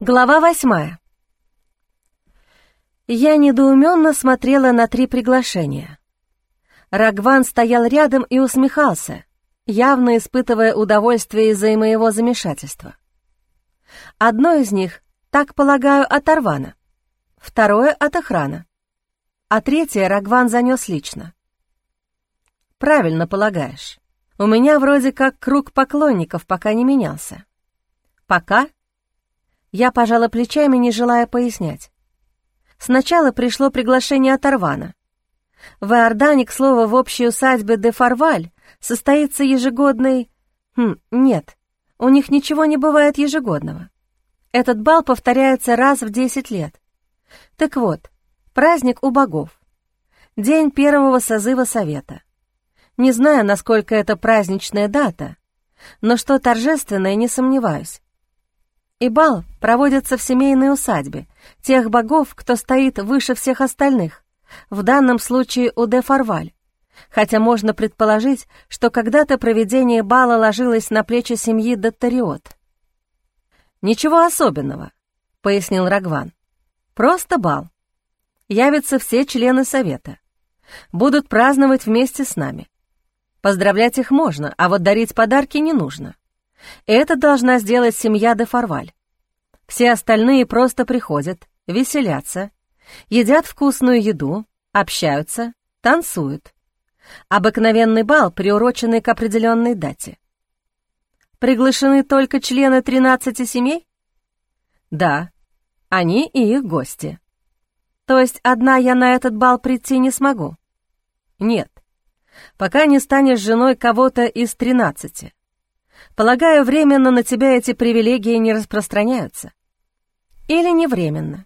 Глава 8. Я недоуменно смотрела на 3 приглашения. Рагван стоял рядом и усмехался, явно испытывая удовольствие из-за моего замешательства. Одно из них, так полагаю, от Арвана, второе — от охраны, а третье Рагван занес лично. Правильно полагаешь. У меня вроде как круг поклонников пока не менялся. Пока? Я пожала плечами, не желая пояснять. Сначала пришло приглашение от Арвана. В Иордане, к слову, в общей усадьбе де Фарваль состоится ежегодный... Нет, у них ничего не бывает ежегодного. Этот бал повторяется раз в 10 лет. Так вот, праздник у богов. День первого созыва совета. Не знаю, насколько это праздничная дата, но что торжественное, не сомневаюсь. И бал проводится в семейной усадьбе тех богов, кто стоит выше всех остальных, в данном случае у де Фарваль, хотя можно предположить, что когда-то проведение бала ложилось на плечи семьи Доттариот. «Ничего особенного», — пояснил Рагван. «Просто бал. Явятся все члены совета. Будут праздновать вместе с нами. Поздравлять их можно, а вот дарить подарки не нужно. Это должна сделать семья де Фарваль. Все остальные просто приходят, веселятся, едят вкусную еду, общаются, танцуют. Обыкновенный бал, приуроченный к определенной дате. Приглашены только члены 13 семей? Да, они и их гости. То есть одна я на этот бал прийти не смогу? Нет, пока не станешь женой кого-то из 13. Полагаю, временно на тебя эти привилегии не распространяются. Или не временно.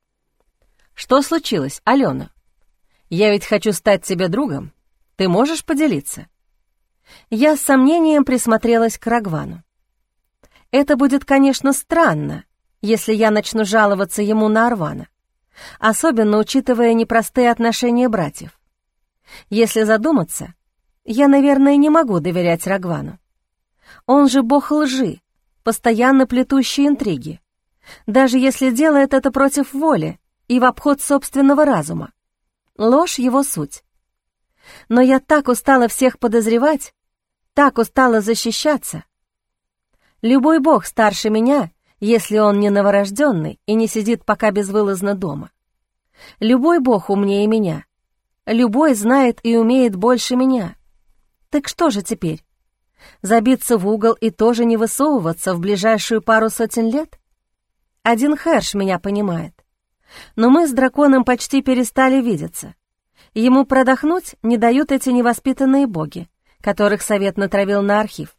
Что случилось, Алена? Я ведь хочу стать тебе другом. Ты можешь поделиться? Я с сомнением присмотрелась к Рагвану. Это будет, конечно, странно, если я начну жаловаться ему на Арвана, особенно учитывая непростые отношения братьев. Если задуматься, я, наверное, не могу доверять Рагвану. Он же бог лжи, постоянно плетущий интриги, даже если делает это против воли и в обход собственного разума. Ложь — его суть. Но я так устала всех подозревать, так устала защищаться. Любой бог старше меня, если он не новорожденный и не сидит пока безвылазно дома. Любой бог умнее меня. Любой знает и умеет больше меня. Так что же теперь? Забиться в угол и тоже не высовываться в ближайшую пару сотен лет? Один Херш меня понимает. Но мы с драконом почти перестали видеться. Ему продохнуть не дают эти невоспитанные боги, которых совет натравил на архив.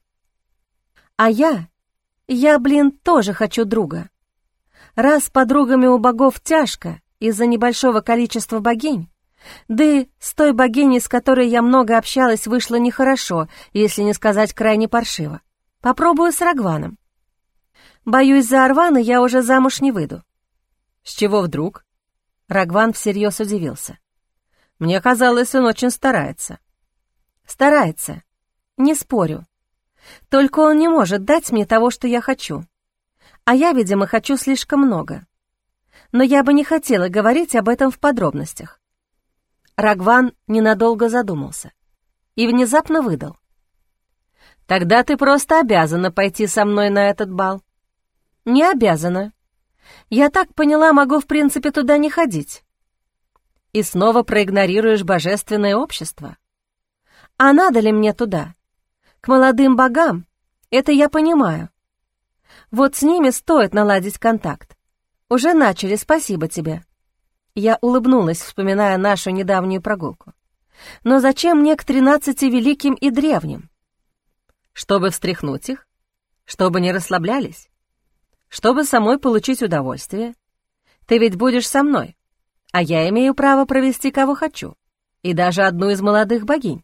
А я, тоже хочу друга. Раз с подругами у богов тяжко из-за небольшого количества богинь, да и с той богиней, с которой я много общалась, вышло нехорошо, если не сказать крайне паршиво. Попробую с Рагваном. Боюсь, за Арвана я уже замуж не выйду. С чего вдруг? Рагван всерьез удивился. Мне казалось, он очень старается. Старается, не спорю. Только он не может дать мне того, что я хочу. А я, видимо, хочу слишком много. Но я бы не хотела говорить об этом в подробностях. Рагван ненадолго задумался и внезапно выдал. «Тогда ты просто обязана пойти со мной на этот бал». «Не обязана. Я так поняла, могу в принципе туда не ходить». «И снова проигнорируешь божественное общество?» «А надо ли мне туда? К молодым богам? Это я понимаю. Вот с ними стоит наладить контакт. Уже начали, спасибо тебе». Я улыбнулась, вспоминая нашу недавнюю прогулку. «Но зачем мне к 13 великим и древним?» «Чтобы встряхнуть их? Чтобы не расслаблялись? Чтобы самой получить удовольствие? Ты ведь будешь со мной, а я имею право провести кого хочу, и даже одну из молодых богинь».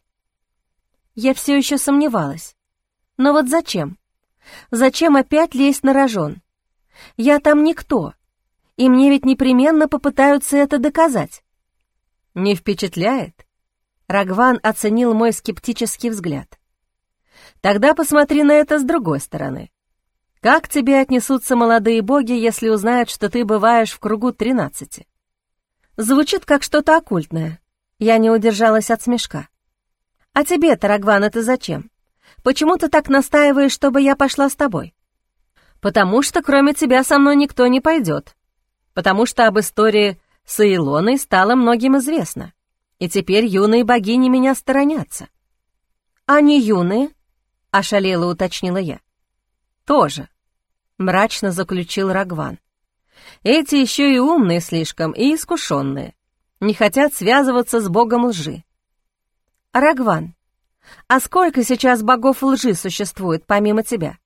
Я все еще сомневалась. Но вот зачем? Зачем опять лезть на рожон? Я там никто. И мне ведь непременно попытаются это доказать. Не впечатляет? Рагван оценил мой скептический взгляд. Тогда посмотри на это с другой стороны. Как к тебе отнесутся молодые боги, если узнают, что ты бываешь в кругу 13? Звучит как что-то оккультное. Я не удержалась от смешка. А тебе-то, Рагван, это зачем? Почему ты так настаиваешь, чтобы я пошла с тобой? Потому что кроме тебя со мной никто не пойдет. Потому что об истории с Илоной стало многим известно. И теперь юные богини меня сторонятся. А не юные? Ошалело уточнила я. Тоже. Мрачно заключил Рагван. Эти еще и умные слишком, и искушенные. Не хотят связываться с богом лжи. Рагван, а сколько сейчас богов лжи существует помимо тебя?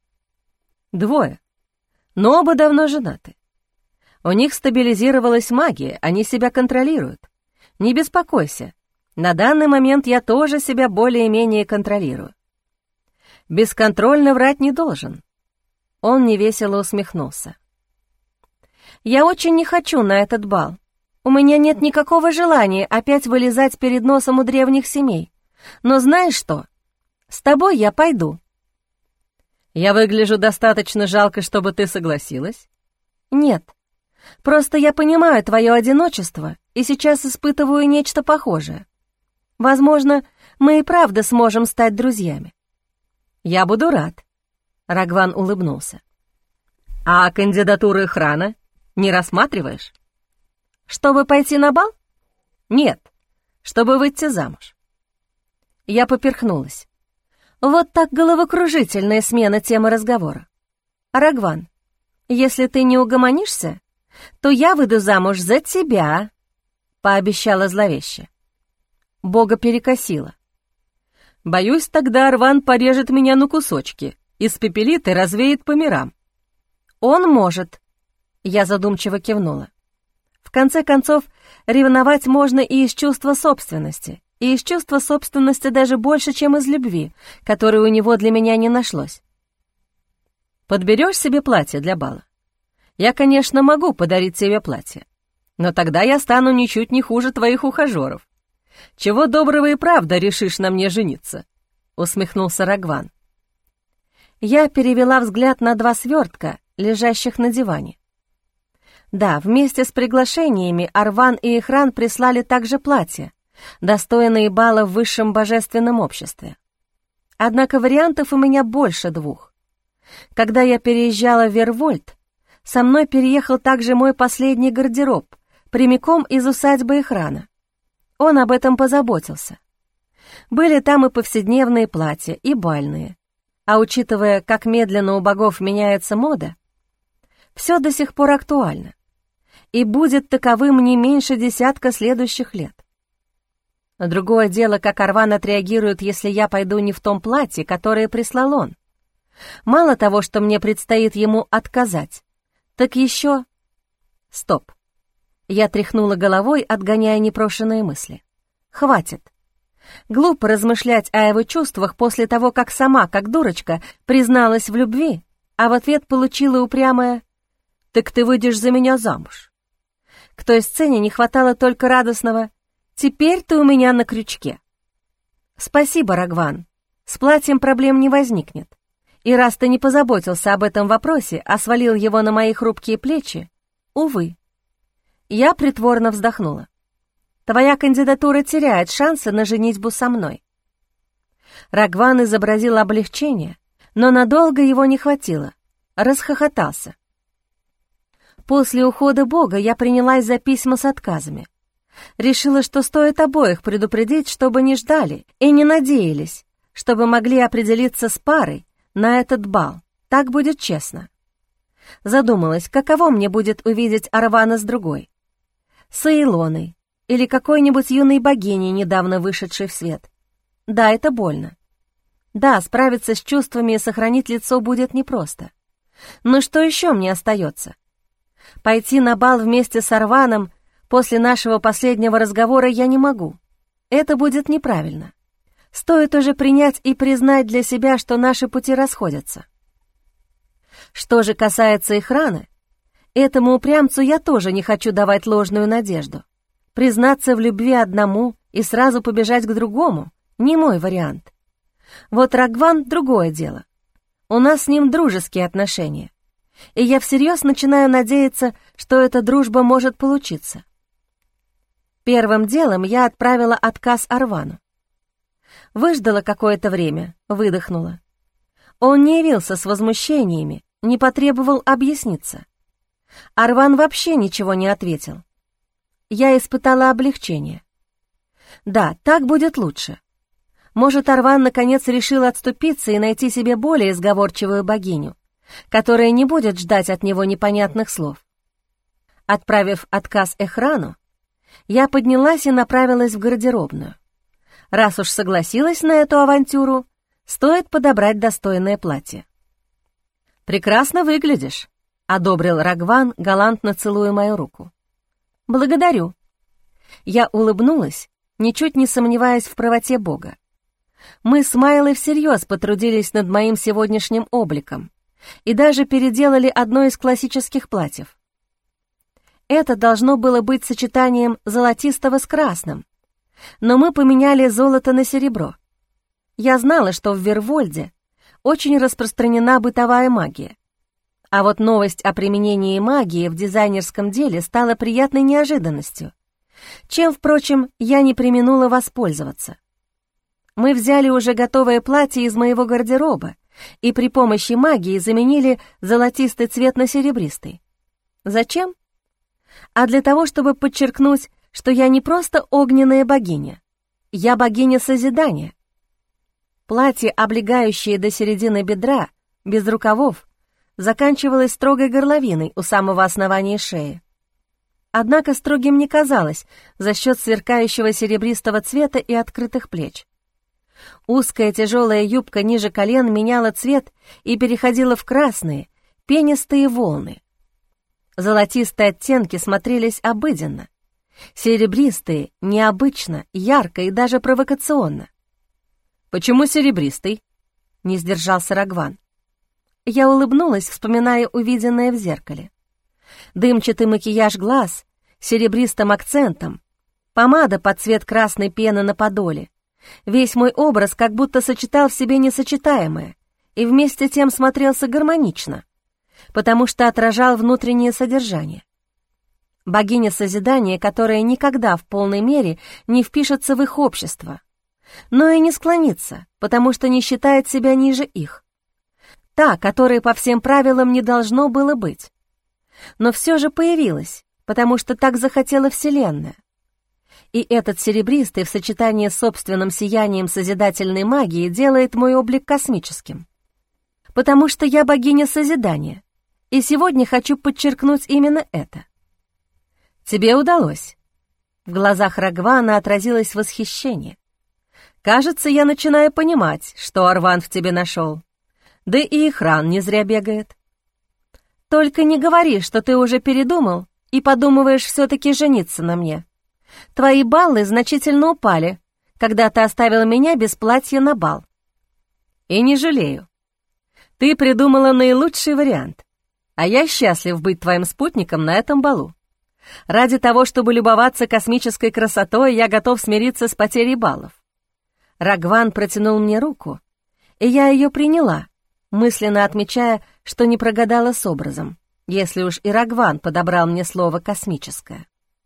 2, но оба давно женаты. У них стабилизировалась магия, они себя контролируют. Не беспокойся, на данный момент я тоже себя более-менее контролирую. Бесконтрольно врать не должен. Он невесело усмехнулся. «Я очень не хочу на этот бал. У меня нет никакого желания опять вылезать перед носом у древних семей. Но знаешь что? С тобой я пойду». «Я выгляжу достаточно жалко, чтобы ты согласилась?» «Нет. Просто я понимаю твое одиночество и сейчас испытываю нечто похожее. Возможно, мы и правда сможем стать друзьями». «Я буду рад», — Рагван улыбнулся. «А кандидатуры Храна не рассматриваешь?» «Чтобы пойти на бал?» «Нет, чтобы выйти замуж». Я поперхнулась. Вот так головокружительная смена темы разговора. «Рагван, если ты не угомонишься, то я выйду замуж за тебя», — пообещала зловеще. Бога перекосило. «Боюсь, тогда Арван порежет меня на кусочки, испепелит и развеет по мирам». «Он может», — я задумчиво кивнула. «В конце концов, ревновать можно и из чувства собственности, и из чувства собственности даже больше, чем из любви, которой у него для меня не нашлось». «Подберешь себе платье для бала? Я, конечно, могу подарить тебе платье, но тогда я стану ничуть не хуже твоих ухажеров. Чего доброго и правда решишь на мне жениться?» — усмехнулся Рагван. Я перевела взгляд на 2 свертка, лежащих на диване. Да, вместе с приглашениями Арван и Ихран прислали также платья, достойные бала в высшем божественном обществе. Однако вариантов у меня больше 2. Когда я переезжала в Вервольт, со мной переехал также мой последний гардероб, прямиком из усадьбы Ихрана. Он об этом позаботился. Были там и повседневные платья, и бальные. А учитывая, как медленно у богов меняется мода, все до сих пор актуально. И будет таковым не меньше 10 следующих лет. Другое дело, как Арван отреагирует, если я пойду не в том платье, которое прислал он. Мало того, что мне предстоит ему отказать, так еще... Стоп. Я тряхнула головой, отгоняя непрошенные мысли. Хватит. Глупо размышлять о его чувствах после того, как сама, как дурочка, призналась в любви, а в ответ получила упрямое «Так ты выйдешь за меня замуж». К той сцене не хватало только радостного «Теперь ты у меня на крючке». «Спасибо, Рагван, с платьем проблем не возникнет. И раз ты не позаботился об этом вопросе, а свалил его на мои хрупкие плечи, увы». Я притворно вздохнула. «Твоя кандидатура теряет шансы на женитьбу со мной». Рагван изобразил облегчение, но надолго его не хватило, расхохотался. После ухода Бога я принялась за письма с отказами. Решила, что стоит обоих предупредить, чтобы не ждали и не надеялись, чтобы могли определиться с парой на этот бал. Так будет честно. Задумалась, каково мне будет увидеть Арвана с другой. С Илоной или какой-нибудь юной богиней, недавно вышедшей в свет. Да, это больно. Да, справиться с чувствами и сохранить лицо будет непросто. Но что еще мне остается? Пойти на бал вместе с Арваном после нашего последнего разговора я не могу. Это будет неправильно. Стоит уже принять и признать для себя, что наши пути расходятся. Что же касается Ихрана, этому упрямцу я тоже не хочу давать ложную надежду. Признаться в любви одному и сразу побежать к другому — не мой вариант. Вот Рагван — другое дело. У нас с ним дружеские отношения, и я всерьез начинаю надеяться, что эта дружба может получиться. Первым делом я отправила отказ Арвану. Выждала какое-то время, выдохнула. Он не явился с возмущениями, не потребовал объясниться. Арван вообще ничего не ответил. Я испытала облегчение. Да, так будет лучше. Может, Арван наконец решил отступиться и найти себе более сговорчивую богиню, которая не будет ждать от него непонятных слов. Отправив отказ Эхрану, я поднялась и направилась в гардеробную. Раз уж согласилась на эту авантюру, стоит подобрать достойное платье. «Прекрасно выглядишь», — одобрил Рагван, галантно целуя мою руку. «Благодарю». Я улыбнулась, ничуть не сомневаясь в правоте Бога. Мы с Майлой всерьез потрудились над моим сегодняшним обликом и даже переделали одно из классических платьев. Это должно было быть сочетанием золотистого с красным, но мы поменяли золото на серебро. Я знала, что в Вервольде очень распространена бытовая магия, а вот новость о применении магии в дизайнерском деле стала приятной неожиданностью, чем, впрочем, я не преминула воспользоваться. Мы взяли уже готовое платье из моего гардероба и при помощи магии заменили золотистый цвет на серебристый. Зачем? А для того, чтобы подчеркнуть, что я не просто огненная богиня, я богиня созидания. Платье, облегающее до середины бедра, без рукавов, заканчивалось строгой горловиной у самого основания шеи. Однако строгим не казалось за счет сверкающего серебристого цвета и открытых плеч. Узкая тяжелая юбка ниже колен меняла цвет и переходила в красные, пенистые волны. Золотистые оттенки смотрелись обыденно, серебристые — необычно, ярко и даже провокационно. «Почему серебристый?» — не сдержался Рагван. Я улыбнулась, вспоминая увиденное в зеркале. Дымчатый макияж глаз, серебристым акцентом, помада под цвет красной пены на подоле. Весь мой образ как будто сочетал в себе несочетаемое и вместе тем смотрелся гармонично, потому что отражал внутреннее содержание. Богиня созидания, которая никогда в полной мере не впишется в их общество, но и не склонится, потому что не считает себя ниже их. Та, которой по всем правилам не должно было быть. Но все же появилась, потому что так захотела Вселенная. И этот серебристый в сочетании с собственным сиянием созидательной магии делает мой облик космическим. Потому что я богиня созидания, и сегодня хочу подчеркнуть именно это. Тебе удалось. В глазах Рагвана отразилось восхищение. Кажется, я начинаю понимать, что Арван в тебе нашел. Да и Эхран не зря бегает. Только не говори, что ты уже передумал и подумываешь все-таки жениться на мне. Твои баллы значительно упали, когда ты оставила меня без платья на бал. И не жалею. Ты придумала наилучший вариант, а я счастлив быть твоим спутником на этом балу. Ради того, чтобы любоваться космической красотой, я готов смириться с потерей баллов. Рагван протянул мне руку, и я ее приняла, мысленно отмечая, что не прогадала с образом, если уж и Рагван подобрал мне слово «космическое».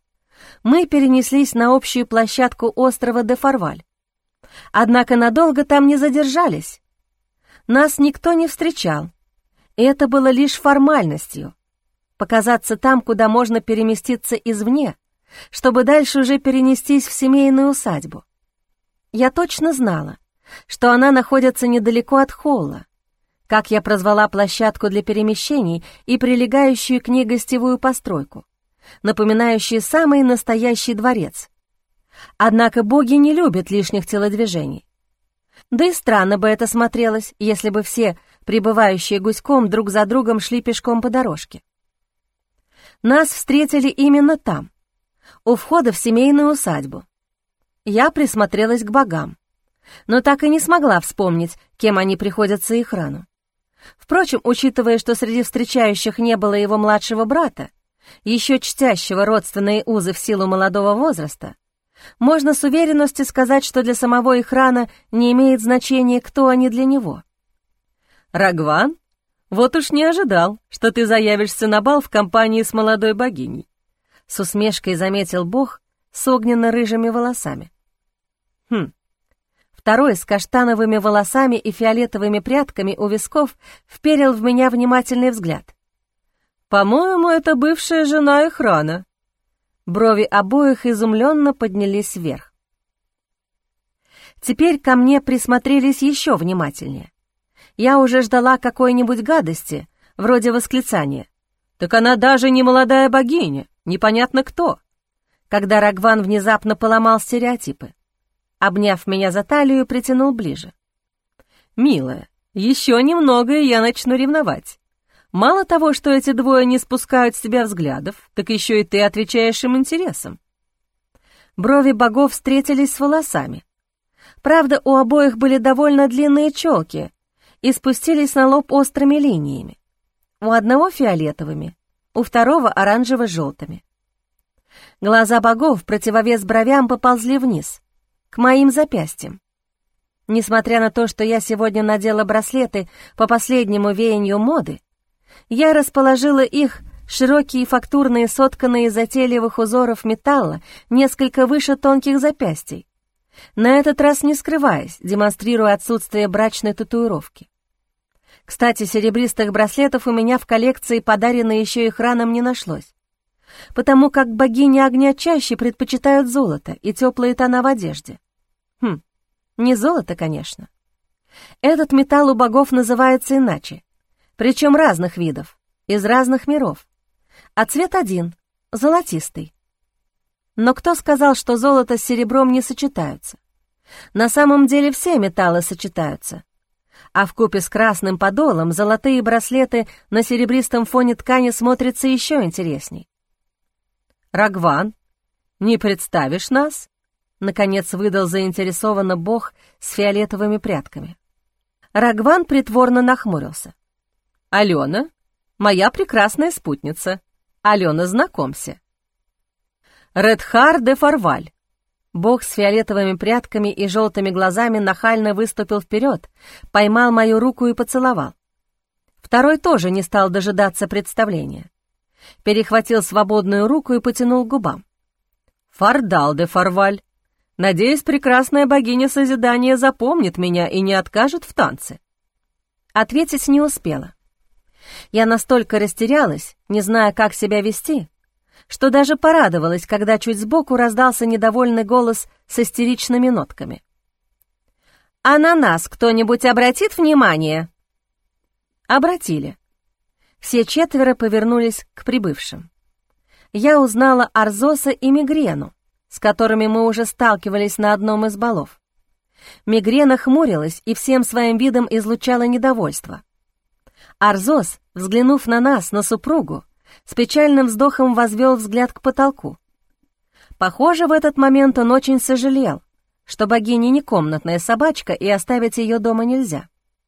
Мы перенеслись на общую площадку острова Де-Фарваль. Однако надолго там не задержались. Нас никто не встречал, и это было лишь формальностью — показаться там, куда можно переместиться извне, чтобы дальше уже перенестись в семейную усадьбу. Я точно знала, что она находится недалеко от холла, как я прозвала площадку для перемещений и прилегающую к ней гостевую постройку, напоминающую самый настоящий дворец. Однако боги не любят лишних телодвижений. Да и странно бы это смотрелось, если бы все, прибывающие гуськом, друг за другом шли пешком по дорожке. Нас встретили именно там, у входа в семейную усадьбу. Я присмотрелась к богам, но так и не смогла вспомнить, кем они приходятся Эхрану. Впрочем, учитывая, что среди встречающих не было его младшего брата, еще чтящего родственные узы в силу молодого возраста, можно с уверенностью сказать, что для самого Эхрана не имеет значения, кто они для него. «Рагван, вот уж не ожидал, что ты заявишься на бал в компании с молодой богиней», — с усмешкой заметил бог с огненно-рыжими волосами. Второй с каштановыми волосами и фиолетовыми прядками у висков вперил в меня внимательный взгляд. «По-моему, это бывшая жена Эхрана». Брови обоих изумленно поднялись вверх. Теперь ко мне присмотрелись еще внимательнее. Я уже ждала какой-нибудь гадости, вроде восклицания: «Так она даже не молодая богиня, непонятно кто», когда Рагван внезапно поломал стереотипы. Обняв меня за талию, притянул ближе. «Милая, еще немного, и я начну ревновать. Мало того, что эти двое не спускают с тебя взглядов, так еще и ты отвечаешь им интересом». Брови богов встретились с волосами. Правда, у обоих были довольно длинные челки и спустились на лоб острыми линиями. У одного фиолетовыми, у второго оранжево-желтыми. Глаза богов в противовес бровям поползли вниз, к моим запястьям. Несмотря на то, что я сегодня надела браслеты по последнему веянию моды, я расположила их, широкие фактурные, сотканные из затейливых узоров металла, несколько выше тонких запястий, на этот раз не скрываясь, демонстрируя отсутствие брачной татуировки. Кстати, серебристых браслетов у меня в коллекции, подаренной еще и храном, не нашлось, потому как богини огня чаще предпочитают золото и теплые тона в одежде. Не золото, конечно. Этот металл у богов называется иначе, причем разных видов, из разных миров. А цвет один — золотистый. Но кто сказал, что золото с серебром не сочетаются? На самом деле все металлы сочетаются. А вкупе с красным подолом золотые браслеты на серебристом фоне ткани смотрятся еще интересней. «Рагван, не представишь нас?» — наконец выдал заинтересованно бог с фиолетовыми прядками. Рагван притворно нахмурился. «Алена, моя прекрасная спутница. Алена, знакомься». «Редхар де Фарваль». Бог с фиолетовыми прядками и желтыми глазами нахально выступил вперед, поймал мою руку и поцеловал. Второй тоже не стал дожидаться представления. Перехватил свободную руку и потянул к губам. «Фардал де Фарваль. Надеюсь, прекрасная богиня Созидания запомнит меня и не откажет в танце». Ответить не успела. Я настолько растерялась, не зная, как себя вести, что даже порадовалась, когда чуть сбоку раздался недовольный голос с истеричными нотками. «А на нас кто-нибудь обратит внимание?» Обратили. Все четверо повернулись к прибывшим. Я узнала Арзоса и Мигрену, с которыми мы уже сталкивались на одном из балов. Мигрена хмурилась и всем своим видом излучала недовольство. Арзос, взглянув на нас, на супругу, с печальным вздохом возвел взгляд к потолку. Похоже, в этот момент он очень сожалел, что богиня не комнатная собачка и оставить ее дома нельзя.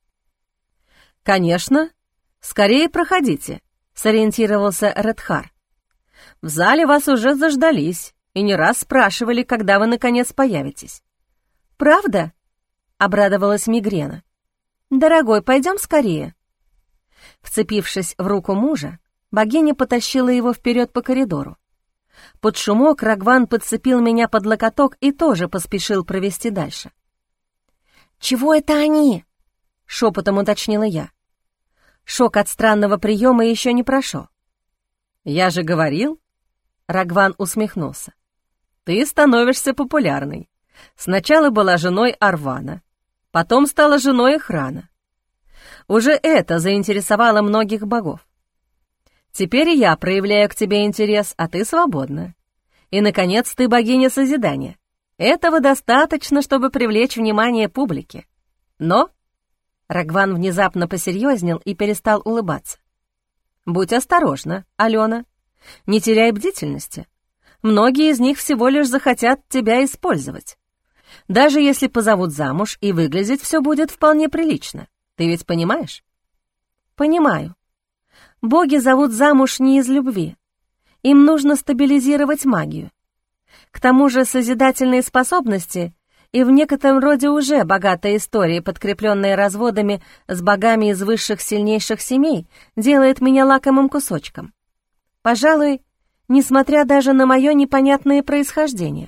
«Конечно, скорее проходите», — сориентировался Редхар. «В зале вас уже заждались и не раз спрашивали, когда вы, наконец, появитесь». «Правда?» — обрадовалась Мигрена. «Дорогой, пойдем скорее». Вцепившись в руку мужа, богиня потащила его вперед по коридору. Под шумок Рагван подцепил меня под локоток и тоже поспешил провести дальше. «Чего это они?» — шепотом уточнила я. Шок от странного приема еще не прошел. «Я же говорил», — Рагван усмехнулся, — «ты становишься популярной. Сначала была женой Арвана, потом стала женой Эхрана. Уже это заинтересовало многих богов. Теперь и я проявляю к тебе интерес, а ты свободна. И, наконец, ты богиня Созидания. Этого достаточно, чтобы привлечь внимание публики. Но...» Рагван внезапно посерьезнел и перестал улыбаться. «Будь осторожна, Алена. Не теряй бдительности. Многие из них всего лишь захотят тебя использовать. Даже если позовут замуж, и выглядеть все будет вполне прилично. Ты ведь понимаешь?» «Понимаю. Боги зовут замуж не из любви. Им нужно стабилизировать магию. К тому же созидательные способности и в некотором роде уже богатая история, подкрепленная разводами с богами из высших сильнейших семей, делает меня лакомым кусочком. Пожалуй, несмотря даже на мое непонятное происхождение.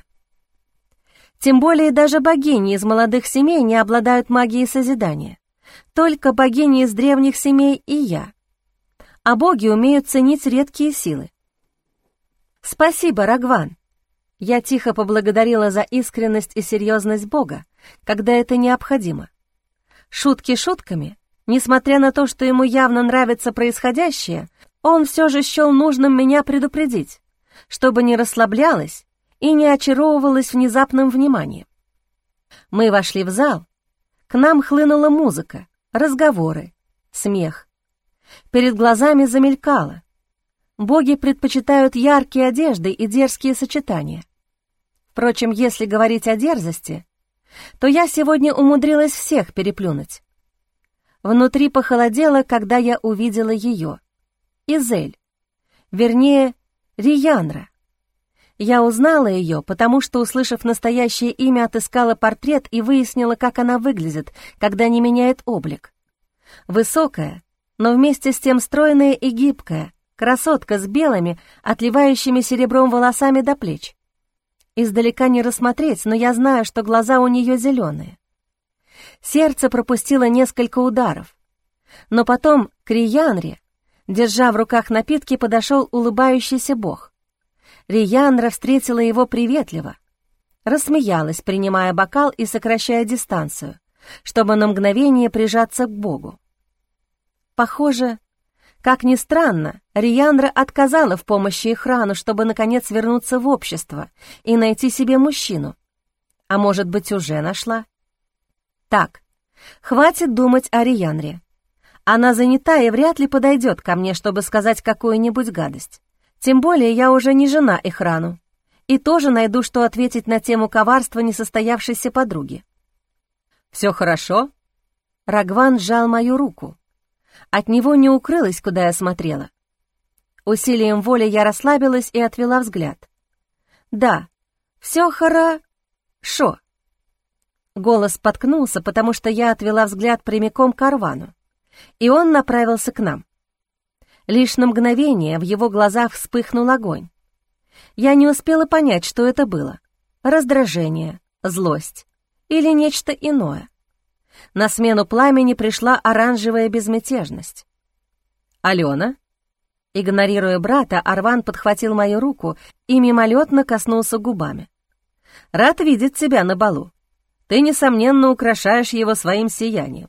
Тем более даже богини из молодых семей не обладают магией созидания. Только богини из древних семей и я. А боги умеют ценить редкие силы. «Спасибо, Рагван!» Я тихо поблагодарила за искренность и серьезность Бога, когда это необходимо. Шутки шутками, несмотря на то, что ему явно нравится происходящее, он все же счел нужным меня предупредить, чтобы не расслаблялась и не очаровывалась внезапным вниманием. Мы вошли в зал, к нам хлынула музыка, разговоры, смех. Перед глазами замелькало. Боги предпочитают яркие одежды и дерзкие сочетания. Впрочем, если говорить о дерзости, то я сегодня умудрилась всех переплюнуть. Внутри похолодело, когда я увидела ее. Изель. Вернее, Риянра. Я узнала ее, потому что, услышав настоящее имя, отыскала портрет и выяснила, как она выглядит, когда не меняет облик. Высокая, но вместе с тем стройная и гибкая, красотка с белыми, отливающими серебром волосами до плеч. Издалека не рассмотреть, но я знаю, что глаза у нее зеленые. Сердце пропустило несколько ударов. Но потом к Риянре, держа в руках напитки, подошел улыбающийся бог. Риянра встретила его приветливо, рассмеялась, принимая бокал и сокращая дистанцию, чтобы на мгновение прижаться к богу. Похоже, как ни странно, Риянра отказала в помощи Эхрану, чтобы, наконец, вернуться в общество и найти себе мужчину. А может быть, уже нашла? Так, хватит думать о Риянре. Она занята и вряд ли подойдет ко мне, чтобы сказать какую-нибудь гадость. Тем более я уже не жена Эхрану и тоже найду, что ответить на тему коварства несостоявшейся подруги. «Все хорошо?» Рагван сжал мою руку. От него не укрылось, куда я смотрела. Усилием воли я расслабилась и отвела взгляд. «Да, все хорошо». Голос споткнулся, потому что я отвела взгляд прямиком к Арвану, и он направился к нам. Лишь на мгновение в его глазах вспыхнул огонь. Я не успела понять, что это было — раздражение, злость или нечто иное. На смену пламени пришла оранжевая безмятежность. «Алена?» Игнорируя брата, Арван подхватил мою руку и мимолетно коснулся губами. «Рад видеть тебя на балу. Ты, несомненно, украшаешь его своим сиянием».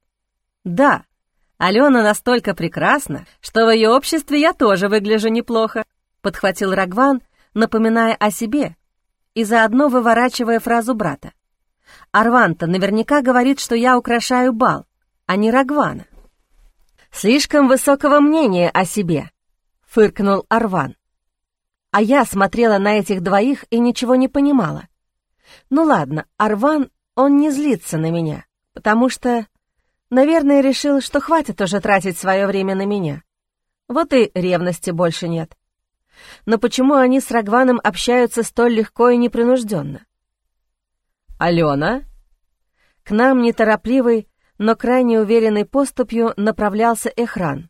«Да, Алена настолько прекрасна, что в ее обществе я тоже выгляжу неплохо», подхватил Рагван, напоминая о себе и заодно выворачивая фразу брата. «Арван-то наверняка говорит, что я украшаю бал, а не Рагвана». «Слишком высокого мнения о себе», — фыркнул Арван. А я смотрела на этих двоих и ничего не понимала. Ну ладно, Арван, он не злится на меня, потому что, наверное, решил, что хватит уже тратить свое время на меня. Вот и ревности больше нет. Но почему они с Рагваном общаются столь легко и непринужденно? «Алена?» К нам неторопливой, но крайне уверенной поступью направлялся Эхран.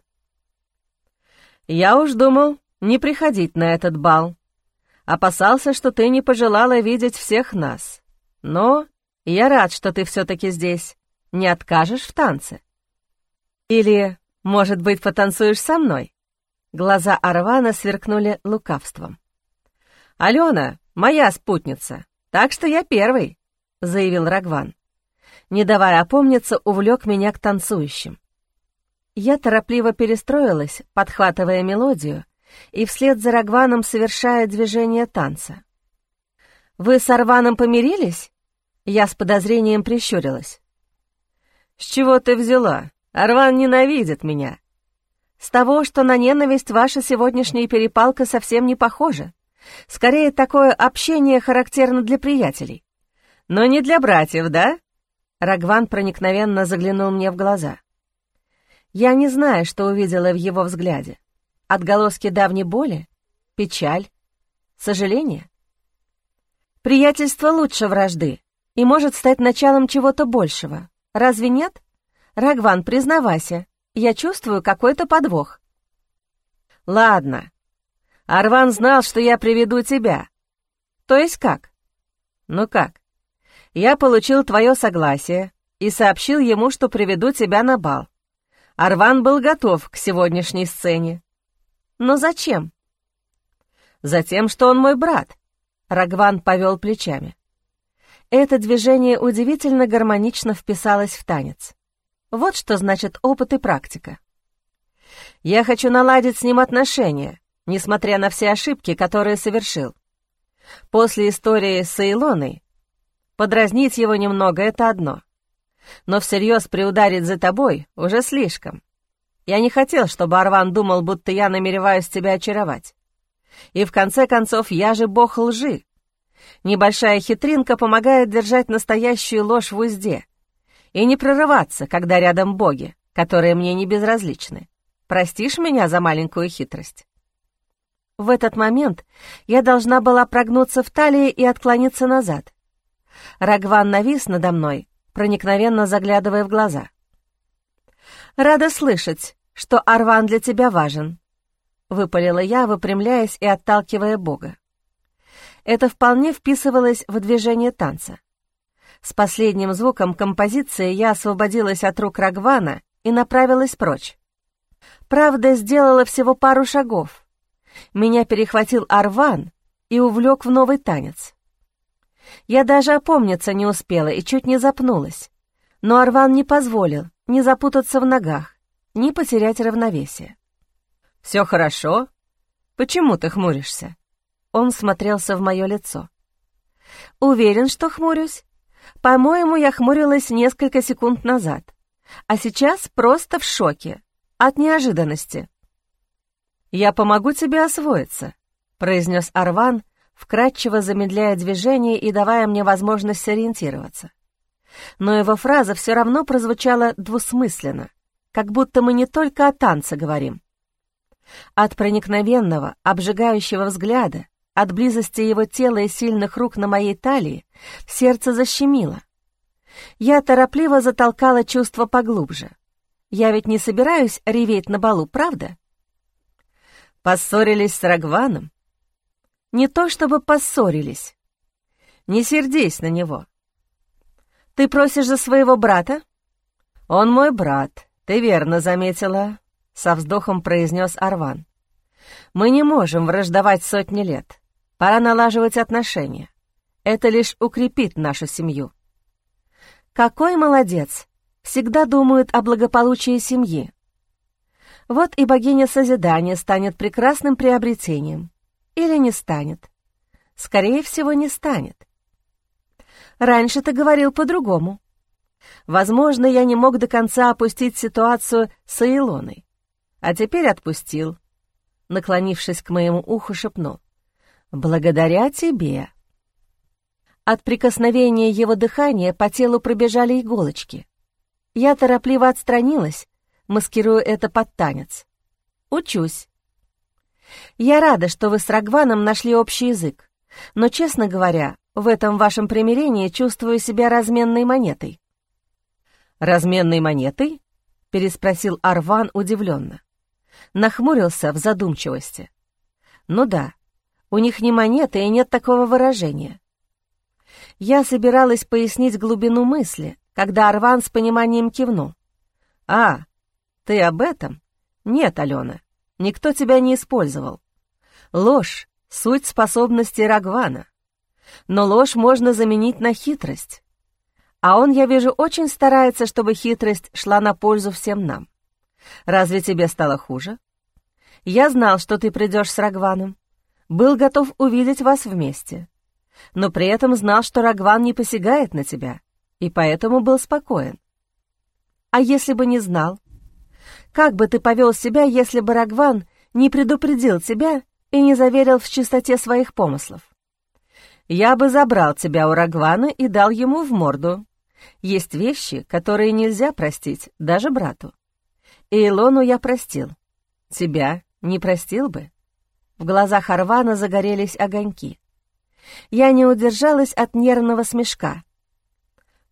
«Я уж думал не приходить на этот бал. Опасался, что ты не пожелала видеть всех нас. Но я рад, что ты все-таки здесь. Не откажешь в танце? Или, может быть, потанцуешь со мной?» Глаза Арвана сверкнули лукавством. «Алена — моя спутница, так что я первый», — заявил Рагван. Не давая опомниться, увлек меня к танцующим. Я торопливо перестроилась, подхватывая мелодию, и вслед за Рагваном совершая движение танца. «Вы с Арваном помирились?» Я с подозрением прищурилась. «С чего ты взяла? Арван ненавидит меня». «С того, что на ненависть ваша сегодняшняя перепалка совсем не похожа. Скорее, такое общение характерно для приятелей». «Но не для братьев, да?» Рагван проникновенно заглянул мне в глаза. Я не знаю, что увидела в его взгляде. Отголоски давней боли? Печаль? Сожаление? «Приятельство лучше вражды», и может стать началом чего-то большего. Разве нет? Рагван, признавайся, я чувствую какой-то подвох». «Ладно. Арван знал, что я приведу тебя». «То есть как?» «Ну как? Я получил твое согласие и сообщил ему, что приведу тебя на бал. Арван был готов к сегодняшней сцене». «Но зачем?» «Затем, что он мой брат», — Рагван повел плечами. Это движение удивительно гармонично вписалось в танец. Вот что значит опыт и практика. «Я хочу наладить с ним отношения, несмотря на все ошибки, которые совершил. После истории с Эйлоной подразнить его немного — это одно. Но всерьез приударить за тобой уже слишком. Я не хотел, чтобы Арван думал, будто я намереваюсь тебя очаровать. И в конце концов, я же бог лжи. Небольшая хитринка помогает держать настоящую ложь в узде и не прорываться, когда рядом боги, которые мне не безразличны. Простишь меня за маленькую хитрость?» В этот момент я должна была прогнуться в талии и отклониться назад. Рагван навис надо мной, проникновенно заглядывая в глаза. «Рада слышать, что Арван для тебя важен», — выпалила я, выпрямляясь и отталкивая Бога. Это вполне вписывалось в движение танца. С последним звуком композиции я освободилась от рук Рагвана и направилась прочь. Правда, сделала всего пару шагов. Меня перехватил Арван и увлек в новый танец. Я даже опомниться не успела и чуть не запнулась, но Арван не позволил ни запутаться в ногах, ни потерять равновесие. «Все хорошо? Почему ты хмуришься?» Он смотрелся в мое лицо. «Уверен, что хмурюсь? По-моему, я хмурилась несколько секунд назад, а сейчас просто в шоке от неожиданности». «Я помогу тебе освоиться», — произнес Арван, вкратчиво замедляя движение и давая мне возможность сориентироваться. Но его фраза все равно прозвучала двусмысленно, как будто мы не только о танце говорим. От проникновенного, обжигающего взгляда, от близости его тела и сильных рук на моей талии сердце защемило. Я торопливо затолкала чувство поглубже. Я ведь не собираюсь реветь на балу, правда? «Поссорились с Рагваном?» «Не то чтобы поссорились. Не сердись на него». «Ты просишь за своего брата?» «Он мой брат, ты верно заметила», — со вздохом произнес Арван. «Мы не можем враждовать сотни лет. Пора налаживать отношения. Это лишь укрепит нашу семью». «Какой молодец! Всегда думает о благополучии семьи. Вот и богиня Созидания станет прекрасным приобретением. Или не станет? Скорее всего, не станет. Раньше ты говорил по-другому. Возможно, я не мог до конца опустить ситуацию с Эйлоной. А теперь отпустил». Наклонившись к моему уху, шепнул: «Благодаря тебе». От прикосновения его дыхания по телу пробежали иголочки. Я торопливо отстранилась, маскируя это под танец. «Учусь». «Я рада, что вы с Рагваном нашли общий язык, но, честно говоря, в этом вашем примирении чувствую себя разменной монетой». «Разменной монетой?» — переспросил Арван удивленно. Нахмурился в задумчивости. «Ну да, у них не монеты и нет такого выражения». Я собиралась пояснить глубину мысли, когда Арван с пониманием кивнул. «А, ты об этом? Нет, Алена, никто тебя не использовал. Ложь — суть способностей Рагвана. Но ложь можно заменить на хитрость. А он, я вижу, очень старается, чтобы хитрость шла на пользу всем нам. Разве тебе стало хуже? Я знал, что ты придешь с Рагваном. Был готов увидеть вас вместе. Но при этом знал, что Рагван не посягает на тебя, и поэтому был спокоен. А если бы не знал? Как бы ты повел себя, если бы Рагван не предупредил тебя и не заверил в чистоте своих помыслов? Я бы забрал тебя у Рагвана и дал ему в морду. Есть вещи, которые нельзя простить даже брату. И Илону я простил. Тебя не простил бы. В глазах Арвана загорелись огоньки. Я не удержалась от нервного смешка.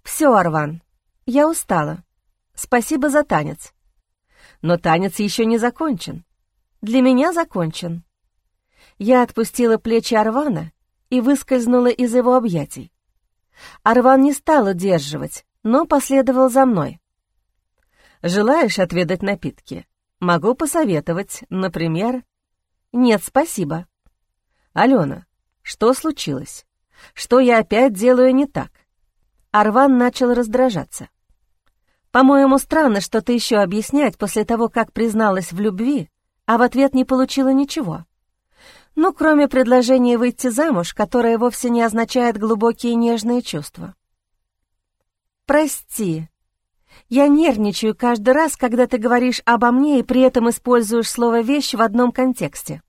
Все, Арван, я устала. Спасибо за танец. Но танец еще не закончен. Для меня закончен. Я отпустила плечи Арвана и выскользнула из его объятий. Арван не стал удерживать, но последовал за мной. Желаешь отведать напитки? Могу посоветовать, например... Нет, спасибо. Алена, что случилось? Что я опять делаю не так? Арван начал раздражаться. По-моему, странно что-то еще объяснять после того, как призналась в любви, а в ответ не получила ничего. Ну, кроме предложения выйти замуж, которое вовсе не означает глубокие нежные чувства. «Прости, я нервничаю каждый раз, когда ты говоришь обо мне и при этом используешь слово «вещь» в одном контексте».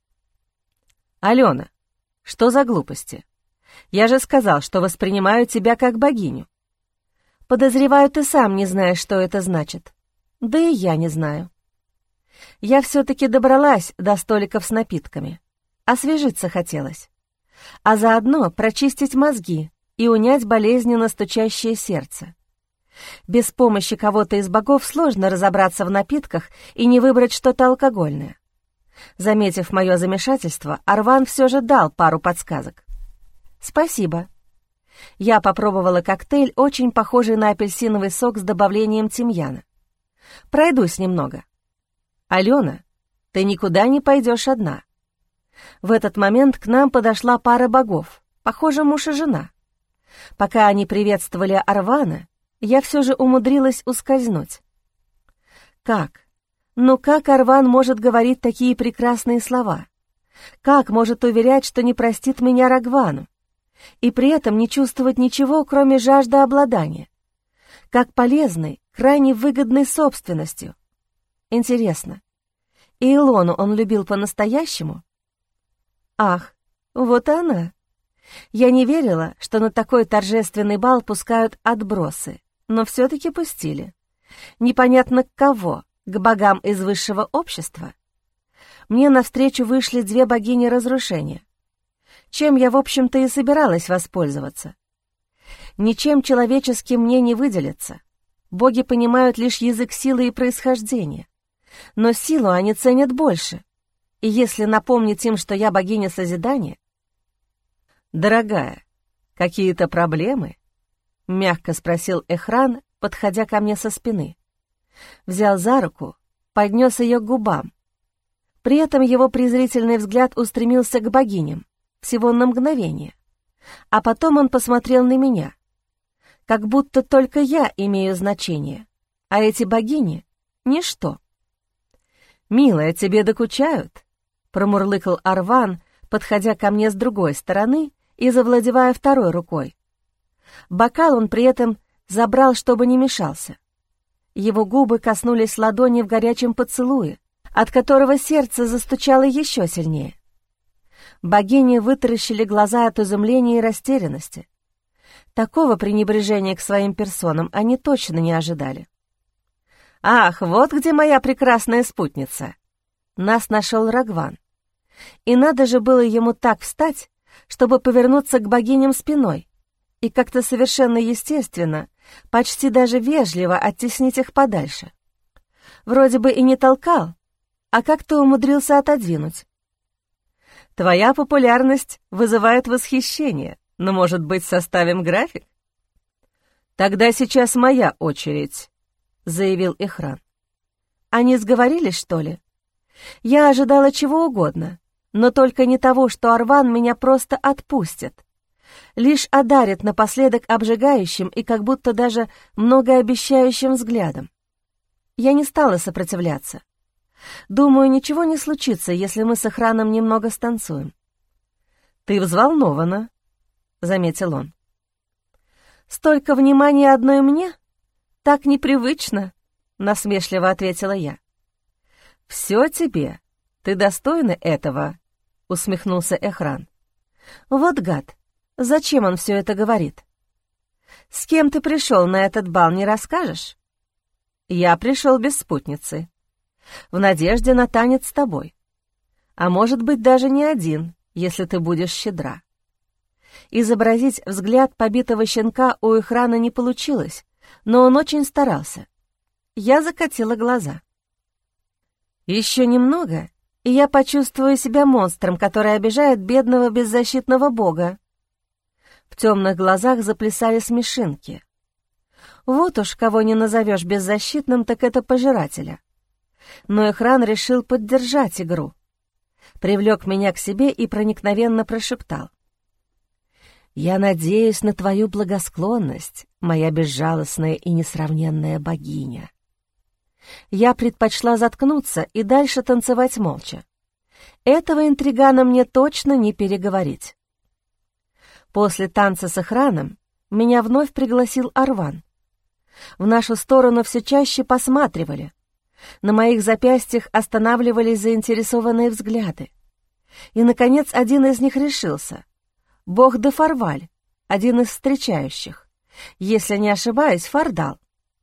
Алена, что за глупости? Я же сказал, что воспринимаю тебя как богиню. Подозреваю, ты сам не знаешь, что это значит. Да и я не знаю. Я все-таки добралась до столиков с напитками. Освежиться хотелось. А заодно прочистить мозги и унять болезненно стучащее сердце. Без помощи кого-то из богов сложно разобраться в напитках и не выбрать что-то алкогольное. Заметив мое замешательство, Арван все же дал пару подсказок. «Спасибо». Я попробовала коктейль, очень похожий на апельсиновый сок с добавлением тимьяна. Пройдусь немного. «Алена, ты никуда не пойдешь одна». В этот момент к нам подошла пара богов, похоже, муж и жена. Пока они приветствовали Арвана, я все же умудрилась ускользнуть. Как? Ну как Арван может говорить такие прекрасные слова? Как может уверять, что не простит меня Рагвану? И при этом не чувствовать ничего, кроме жажды обладания? Как полезной, крайне выгодной собственностью? Интересно, и Илону он любил по-настоящему? Ах, вот и она. Я не верила, что на такой торжественный бал пускают отбросы, но все-таки пустили. Непонятно к кого, к богам из высшего общества. Мне навстречу вышли две богини разрушения, чем я, в общем-то, и собиралась воспользоваться. Ничем человеческим мне не выделиться. Боги понимают лишь язык силы и происхождения. Но силу они ценят больше. И если напомнить им, что я богиня созидания... «Дорогая, какие-то проблемы?» — мягко спросил Эхран, подходя ко мне со спины. Взял за руку, поднес ее к губам. При этом его презрительный взгляд устремился к богиням, всего на мгновение. А потом он посмотрел на меня, как будто только я имею значение, а эти богини — ничто. «Милая, тебе докучают?» — промурлыкал Арван, подходя ко мне с другой стороны и завладевая второй рукой. Бокал он при этом забрал, чтобы не мешался. Его губы коснулись ладони в горячем поцелуе, от которого сердце застучало еще сильнее. Богини вытаращили глаза от изумления и растерянности. Такого пренебрежения к своим персонам они точно не ожидали. «Ах, вот где моя прекрасная спутница!» Нас нашел Рагван. И надо же было ему так встать, чтобы повернуться к богиням спиной и как-то совершенно естественно, почти даже вежливо оттеснить их подальше. Вроде бы и не толкал, а как-то умудрился отодвинуть. «Твоя популярность вызывает восхищение, но, может быть, составим график?» «Тогда сейчас моя очередь», — заявил Эхран. «Они сговорились, что ли? Я ожидала чего угодно, но только не того, что Арван меня просто отпустит, лишь одарит напоследок обжигающим и как будто даже многообещающим взглядом. Я не стала сопротивляться. Думаю, ничего не случится, если мы с Эхраном немного станцуем». «Ты взволнована», — заметил он. «Столько внимания одной мне? Так непривычно», — насмешливо ответила я. «Все тебе. Ты достойна этого», — усмехнулся Эхран. «Вот гад. Зачем он все это говорит? С кем ты пришел на этот бал, не расскажешь?» «Я пришел без спутницы, в надежде на танец с тобой. А может быть, даже не один, если ты будешь щедра. Изобразить взгляд побитого щенка у Ихрана не получилось, но он очень старался. Я закатила глаза. Еще немного, и я почувствую себя монстром, который обижает бедного беззащитного бога. В темных глазах заплясали смешинки. Вот уж кого не назовешь беззащитным, так это пожирателя. Но Ихран решил поддержать игру. Привлек меня к себе и проникновенно прошептал: «Я надеюсь на твою благосклонность, моя безжалостная и несравненная богиня». Я предпочла заткнуться и дальше танцевать молча. Этого интригана мне точно не переговорить. После танца с Ихраном меня вновь пригласил Арван. В нашу сторону все чаще посматривали. На моих запястьях останавливались заинтересованные взгляды. И, наконец, один из них решился. Бог де Фарваль, один из встречающих. Если не ошибаюсь, Фардал.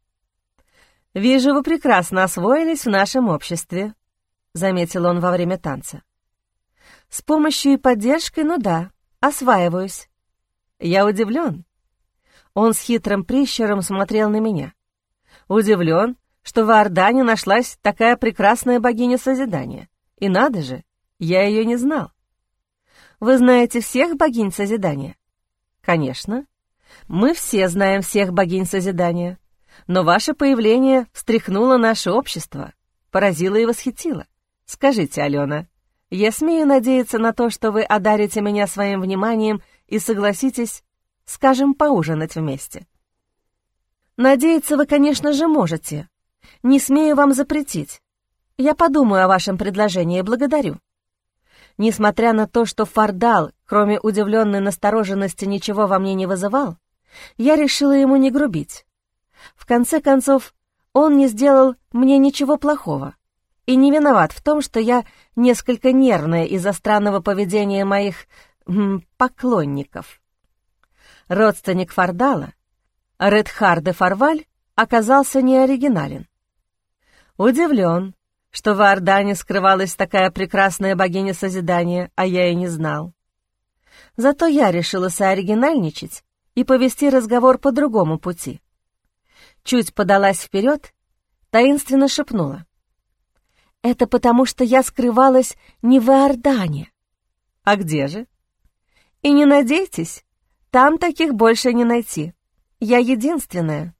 «Вижу, вы прекрасно освоились в нашем обществе», — заметил он во время танца. «С помощью и поддержкой, ну да, осваиваюсь. Я удивлен». Он с хитрым прищуром смотрел на меня. «Удивлен, что в Иордане нашлась такая прекрасная богиня созидания. И надо же, я ее не знал». «Вы знаете всех богинь созидания?» «Конечно. Мы все знаем всех богинь созидания. Но ваше появление встряхнуло наше общество, поразило и восхитило. Скажите, Алена, я смею надеяться на то, что вы одарите меня своим вниманием и согласитесь, скажем, поужинать вместе?» «Надеяться вы, конечно же, можете. Не смею вам запретить. Я подумаю о вашем предложении и благодарю». Несмотря на то, что Фардал, кроме удивленной настороженности, ничего во мне не вызывал, я решила ему не грубить. В конце концов, он не сделал мне ничего плохого и не виноват в том, что я несколько нервная из-за странного поведения моих поклонников. Родственник Фардала, Редхар де Фарваль, оказался неоригинален. Удивлен, что в Иордане скрывалась такая прекрасная богиня созидания, а я и не знал. Зато я решила сооригинальничать и повести разговор по другому пути. Чуть подалась вперед, таинственно шепнула: «Это потому, что я скрывалась не в Иордане». «А где же?» «И не надейтесь, там таких больше не найти. Я единственная».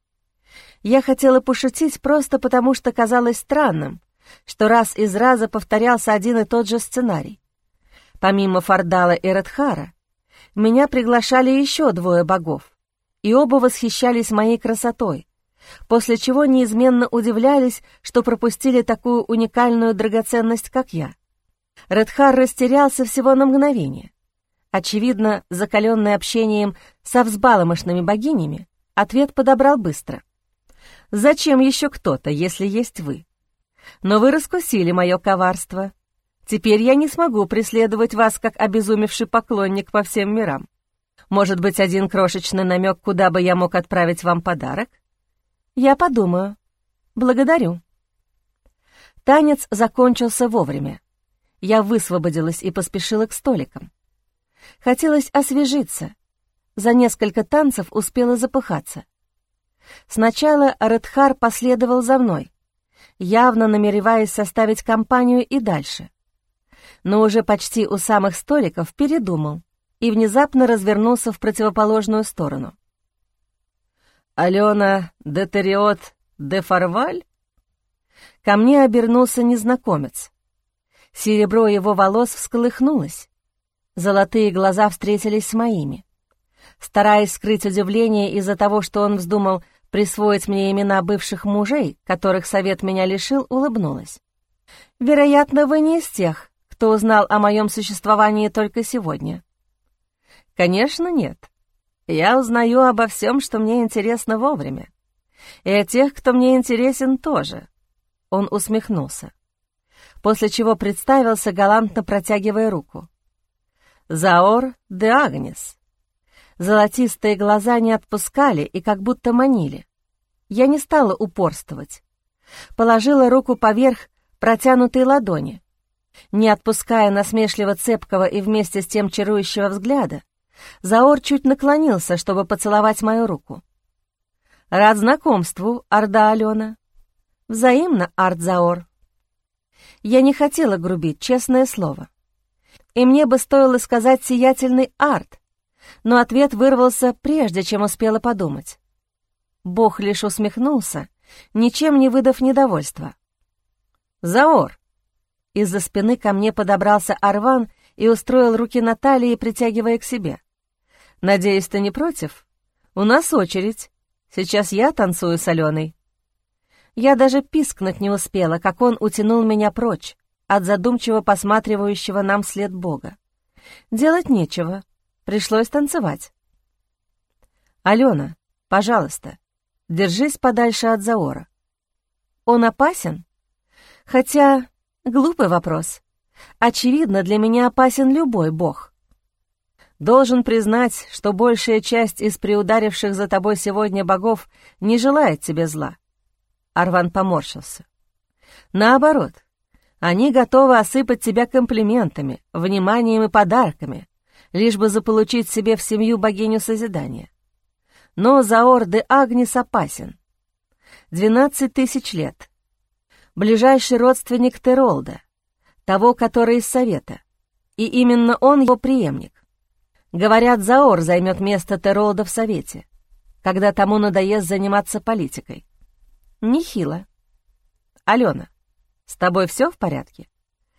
Я хотела пошутить просто потому, что казалось странным, что раз из раза повторялся один и тот же сценарий. Помимо Фардала и Редхара, меня приглашали еще двое богов, и оба восхищались моей красотой, после чего неизменно удивлялись, что пропустили такую уникальную драгоценность, как я. Редхар растерялся всего на мгновение. Очевидно, закаленный общением со взбаломошными богинями, ответ подобрал быстро. «Зачем еще кто-то, если есть вы? Но вы раскусили мое коварство. Теперь я не смогу преследовать вас, как обезумевший поклонник по всем мирам. Может быть, один крошечный намек, куда бы я мог отправить вам подарок? Я подумаю. Благодарю». Танец закончился вовремя. Я высвободилась и поспешила к столикам. Хотелось освежиться. За несколько танцев успела запыхаться. Сначала Редхар последовал за мной, явно намереваясь составить компанию и дальше. Но уже почти у самых столиков передумал и внезапно развернулся в противоположную сторону. «Алена Детериот де Фарваль?» Ко мне обернулся незнакомец. Серебро его волос всколыхнулось. Золотые глаза встретились с моими. Стараясь скрыть удивление из-за того, что он вздумал присвоить мне имена бывших мужей, которых совет меня лишил, улыбнулась. «Вероятно, вы не из тех, кто узнал о моем существовании только сегодня». «Конечно, нет. Я узнаю обо всем, что мне интересно, вовремя. И о тех, кто мне интересен, тоже». Он усмехнулся, после чего представился, галантно протягивая руку. «Заор де Агнес». Золотистые глаза не отпускали и как будто манили. Я не стала упорствовать. Положила руку поверх протянутой ладони. Не отпуская насмешливо цепкого и вместе с тем чарующего взгляда, Заор чуть наклонился, чтобы поцеловать мою руку. «Рад знакомству, Орда Алена». «Взаимно, Ард Заор». Я не хотела грубить, честное слово. И мне бы стоило сказать «сиятельный Ард», но ответ вырвался, прежде чем успела подумать. Бог лишь усмехнулся, ничем не выдав недовольства. «Заор!» Из-за спины ко мне подобрался Арван и устроил руки на талии, притягивая к себе. «Надеюсь, ты не против? У нас очередь. Сейчас я танцую с Аленой». Я даже пискнуть не успела, как он утянул меня прочь от задумчиво посматривающего нам вслед Бога. Делать нечего, пришлось танцевать. «Алена, пожалуйста, держись подальше от Заора». «Он опасен?» Хотя, глупый вопрос. Очевидно, для меня опасен любой бог. Должен признать, что большая часть из приударивших за тобой сегодня богов не желает тебе зла. Арван поморщился. Наоборот, они готовы осыпать тебя комплиментами, вниманием и подарками, лишь бы заполучить себе в семью богиню созидания. Но Заор де Агнис опасен. 12 тысяч лет. Ближайший родственник Теролда, того, который из Совета, и именно он его преемник. Говорят, Заор займет место Теролда в Совете, когда тому надоест заниматься политикой. Нехило. Алена, с тобой все в порядке?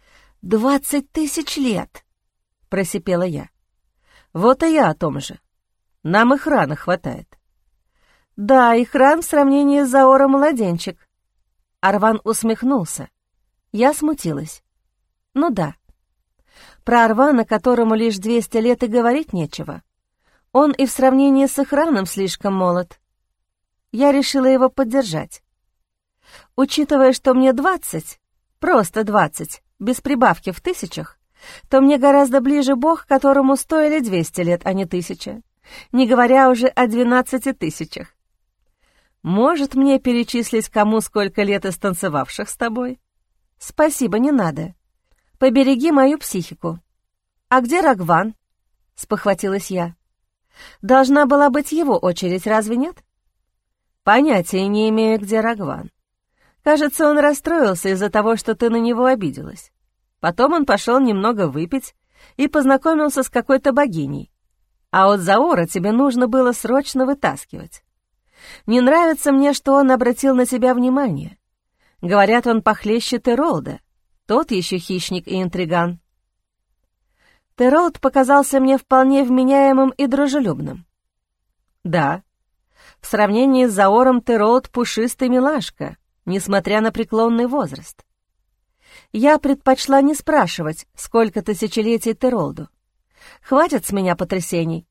20 тысяч лет, просипела я. Вот и я о том же. Нам их рано хватает. Да, их ран в сравнении с Заором младенчик. Арван усмехнулся. Я смутилась. Ну да. Про Арвана, которому лишь 200 лет, и говорить нечего. Он и в сравнении с их раном слишком молод. Я решила его поддержать. Учитывая, что мне 20, просто 20, без прибавки в тысячах, то мне гораздо ближе бог, которому 100 или 200 лет, а не 1000, не говоря уже о 12 тысячах. Может, мне перечислить, кому сколько лет из танцевавших с тобой? Спасибо, не надо. Побереги мою психику. А где Рагван? Спохватилась я. Должна была быть его очередь, разве нет? Понятия не имею, где Рагван. Кажется, он расстроился из-за того, что ты на него обиделась. Потом он пошел немного выпить и познакомился с какой-то богиней. А от Заора тебе нужно было срочно вытаскивать. Не нравится мне, что он обратил на тебя внимание. Говорят, он похлеще Теролда. Тот еще хищник и интриган. Теролд показался мне вполне вменяемым и дружелюбным. Да, в сравнении с Заором Теролд пушистый милашка, несмотря на преклонный возраст. Я предпочла не спрашивать, сколько тысячелетий Теролду. Хватит с меня потрясений.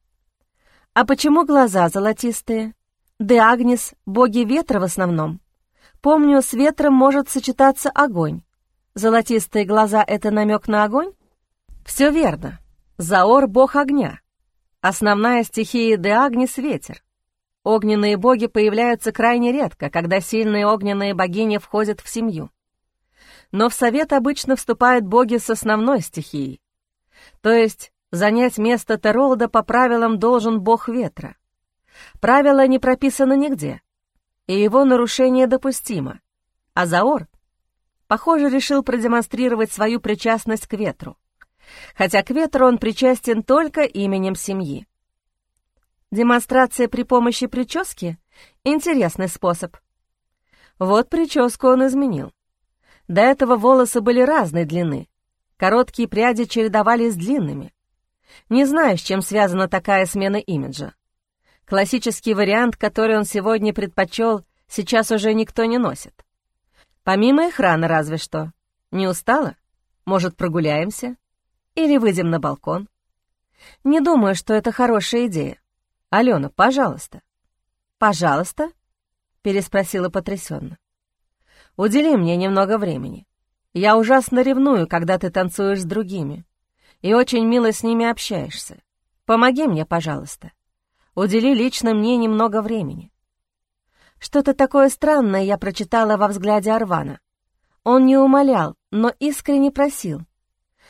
А почему глаза золотистые? Де Агнис — боги ветра в основном. Помню, с ветром может сочетаться огонь. Золотистые глаза — это намек на огонь? Все верно. Заор — бог огня. Основная стихия Де Агнис — ветер. Огненные боги появляются крайне редко, когда сильные огненные богини входят в семью. Но в совет обычно вступают боги с основной стихией. То есть занять место Теролда по правилам должен бог ветра. Правило не прописано нигде, и его нарушение допустимо. А Заор, похоже, решил продемонстрировать свою причастность к ветру. Хотя к ветру он причастен только именем семьи. Демонстрация при помощи прически — интересный способ. Вот прическу он изменил. До этого волосы были разной длины. Короткие пряди чередовались с длинными. Не знаю, с чем связана такая смена имиджа. Классический вариант, который он сегодня предпочел, сейчас уже никто не носит. Помимо охраны разве что. Не устала? Может, прогуляемся? Или выйдем на балкон? Не думаю, что это хорошая идея. Алена, пожалуйста. «Пожалуйста?» — переспросила потрясенно. «Удели мне немного времени. Я ужасно ревную, когда ты танцуешь с другими, и очень мило с ними общаешься. Помоги мне, пожалуйста. Удели лично мне немного времени». Что-то такое странное я прочитала во взгляде Арвана. Он не умолял, но искренне просил.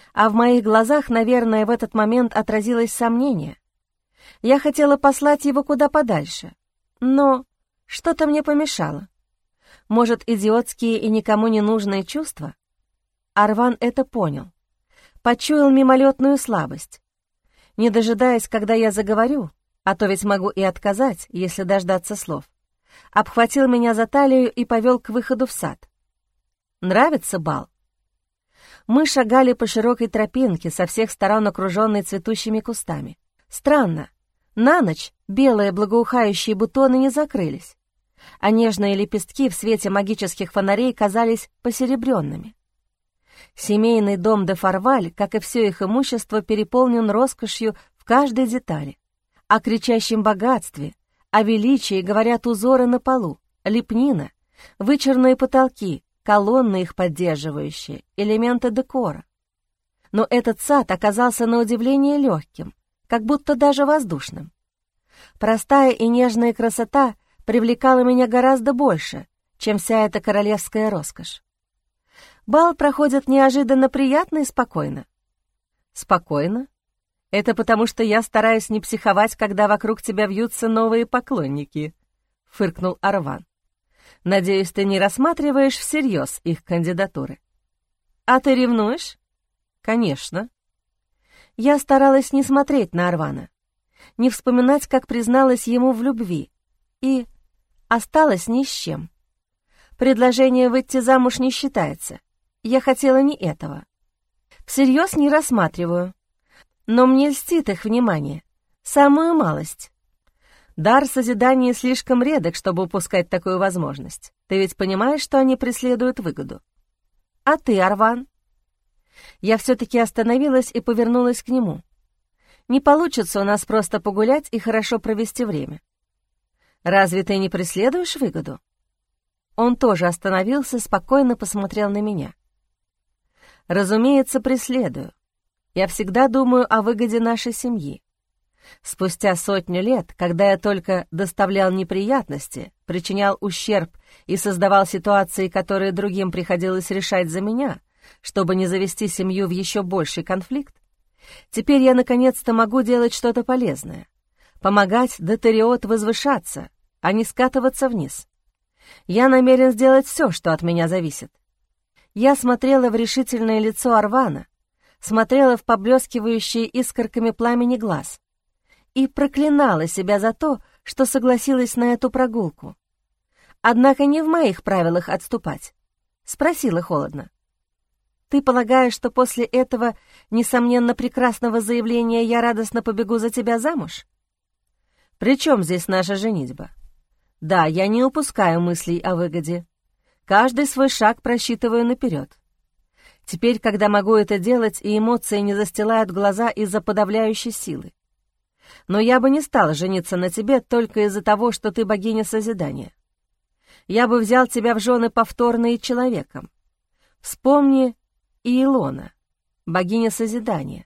А в моих глазах, наверное, в этот момент отразилось сомнение. Я хотела послать его куда подальше, но что-то мне помешало. Может, идиотские и никому не нужные чувства? Арван это понял. Почуял мимолетную слабость. Не дожидаясь, когда я заговорю, а то ведь могу и отказать, если дождаться слов, обхватил меня за талию и повел к выходу в сад. Нравится бал? Мы шагали по широкой тропинке, со всех сторон окруженной цветущими кустами. Странно, на ночь белые благоухающие бутоны не закрылись, а нежные лепестки в свете магических фонарей казались посеребренными. Семейный дом де Фарваль, как и все их имущество, переполнен роскошью в каждой детали. О кричащем богатстве, о величии говорят узоры на полу, лепнина, вычурные потолки, колонны их поддерживающие, элементы декора. Но этот сад оказался на удивление легким, как будто даже воздушным. Простая и нежная красота привлекала меня гораздо больше, чем вся эта королевская роскошь. Бал проходит неожиданно приятно и спокойно. Спокойно? Это потому, что я стараюсь не психовать, когда вокруг тебя вьются новые поклонники, — фыркнул Арван. Надеюсь, ты не рассматриваешь всерьез их кандидатуры. А ты ревнуешь? Конечно. Я старалась не смотреть на Арвана, не вспоминать, как призналась ему в любви, и осталась ни с чем. Предложение выйти замуж не считается. Я хотела не этого. Всерьез не рассматриваю, но мне льстит их внимание, самую малость. Дар созидания слишком редок, чтобы упускать такую возможность. Ты ведь понимаешь, что они преследуют выгоду? А ты, Арван? Я все-таки остановилась и повернулась к нему. Не получится у нас просто погулять и хорошо провести время. Разве ты не преследуешь выгоду? Он тоже остановился, спокойно посмотрел на меня. Разумеется, преследую. Я всегда думаю о выгоде нашей семьи. Спустя 100 лет, когда я только доставлял неприятности, причинял ущерб и создавал ситуации, которые другим приходилось решать за меня, чтобы не завести семью в еще больший конфликт, теперь я наконец-то могу делать что-то полезное, помогать Детериот возвышаться, а не скатываться вниз. Я намерен сделать все, что от меня зависит. Я смотрела в решительное лицо Арвана, смотрела в поблескивающие искорками пламени глаз и проклинала себя за то, что согласилась на эту прогулку. Однако не в моих правилах отступать. Спросила холодно. «Ты полагаешь, что после этого, несомненно, прекрасного заявления я радостно побегу за тебя замуж? При чем здесь наша женитьба? Да, я не упускаю мыслей о выгоде. Каждый свой шаг просчитываю наперед. Теперь, когда могу это делать, и эмоции не застилают глаза из-за подавляющей силы. Но я бы не стала жениться на тебе только из-за того, что ты богиня созидания. Я бы взял тебя в жены повторно и человеком. Вспомни Иелона, богиня созидания.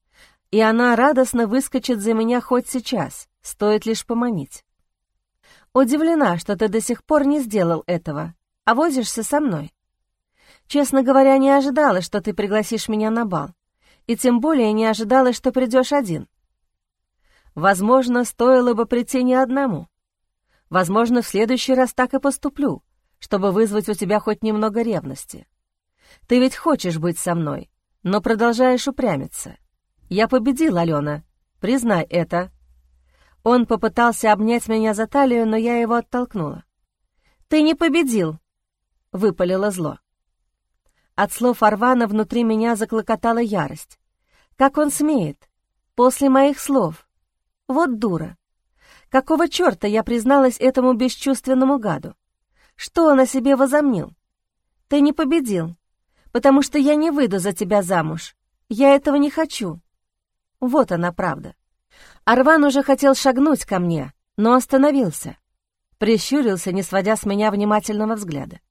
И она радостно выскочит за меня хоть сейчас, стоит лишь поманить. Удивлена, что ты до сих пор не сделал этого, а возишься со мной. Честно говоря, не ожидала, что ты пригласишь меня на бал, и тем более не ожидала, что придешь один. Возможно, стоило бы прийти не одному. Возможно, в следующий раз так и поступлю, чтобы вызвать у тебя хоть немного ревности. Ты ведь хочешь быть со мной, но продолжаешь упрямиться. Я победил, Алена, признай это. Он попытался обнять меня за талию, но я его оттолкнула. «Ты не победил!» — выпалило зло. От слов Арвана внутри меня заклокотала ярость. Как он смеет? После моих слов. Вот дура. Какого черта я призналась этому бесчувственному гаду? Что он о себе возомнил? Ты не победил, потому что я не выйду за тебя замуж. Я этого не хочу. Вот она правда. Арван уже хотел шагнуть ко мне, но остановился. Прищурился, не сводя с меня внимательного взгляда.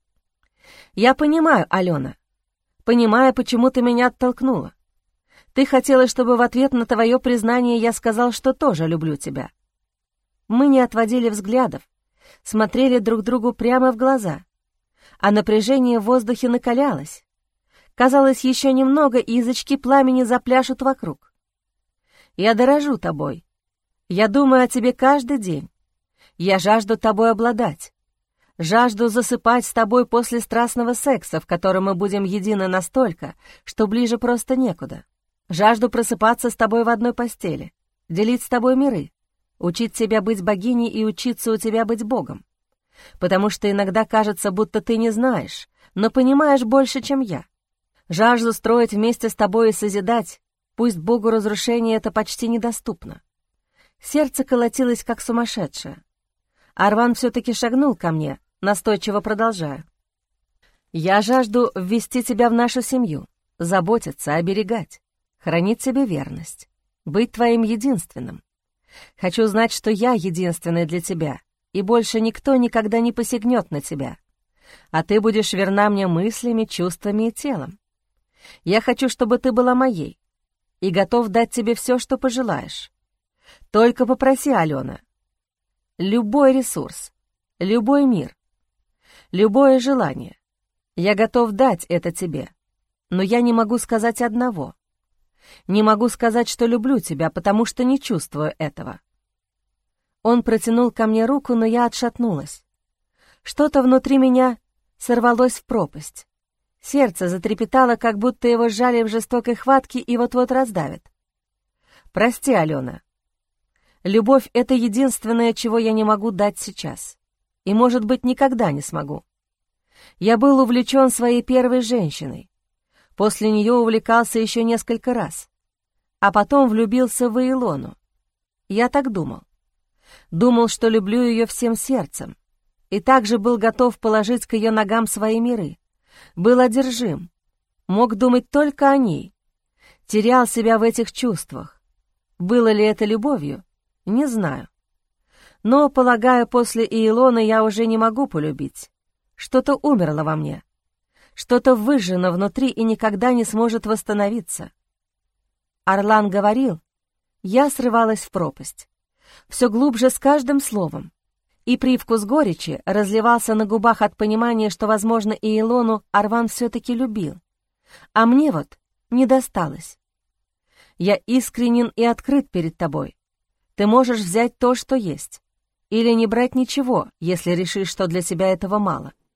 «Я понимаю, Алена. Понимаю, почему ты меня оттолкнула. Ты хотела, чтобы в ответ на твое признание я сказал, что тоже люблю тебя». Мы не отводили взглядов, смотрели друг другу прямо в глаза, а напряжение в воздухе накалялось. Казалось, еще немного, и язычки пламени запляшут вокруг. Я дорожу тобой. Я думаю о тебе каждый день. Я жажду тобой обладать. Жажду засыпать с тобой после страстного секса, в котором мы будем едины настолько, что ближе просто некуда. Жажду просыпаться с тобой в одной постели, делить с тобой миры, учить тебя быть богиней и учиться у тебя быть богом. Потому что иногда кажется, будто ты не знаешь, но понимаешь больше, чем я. Жажду строить вместе с тобой и созидать, пусть Богу разрушение это почти недоступно. Сердце колотилось, как сумасшедшее. Арван все-таки шагнул ко мне, настойчиво продолжая. «Я жажду ввести тебя в нашу семью, заботиться, оберегать, хранить тебе верность, быть твоим единственным. Хочу знать, что я единственный для тебя, и больше никто никогда не посягнет на тебя, а ты будешь верна мне мыслями, чувствами и телом. Я хочу, чтобы ты была моей, и готов дать тебе все, что пожелаешь. Только попроси, Алена. Любой ресурс, любой мир, любое желание. Я готов дать это тебе, но я не могу сказать одного. Не могу сказать, что люблю тебя, потому что не чувствую этого». Он протянул ко мне руку, но я отшатнулась. Что-то внутри меня сорвалось в пропасть. Сердце затрепетало, как будто его сжали в жестокой хватке и вот-вот раздавят. «Прости, Алена. Любовь — это единственное, чего я не могу дать сейчас. И, может быть, никогда не смогу. Я был увлечен своей первой женщиной. После нее увлекался еще несколько раз. А потом влюбился в Илону. Я так думал. Думал, что люблю ее всем сердцем. И также был готов положить к ее ногам свои миры. Был одержим. Мог думать только о ней. Терял себя в этих чувствах. Было ли это любовью? Не знаю. Но, полагаю, после Илоны я уже не могу полюбить. Что-то умерло во мне. Что-то выжжено внутри и никогда не сможет восстановиться. Орлан говорил, я срывалась в пропасть. Все глубже с каждым словом. И привкус горечи разливался на губах от понимания, что, возможно, и Илону Арван все-таки любил. А мне вот не досталось. Я искренен и открыт перед тобой. Ты можешь взять то, что есть. Или не брать ничего, если решишь, что для тебя этого мало.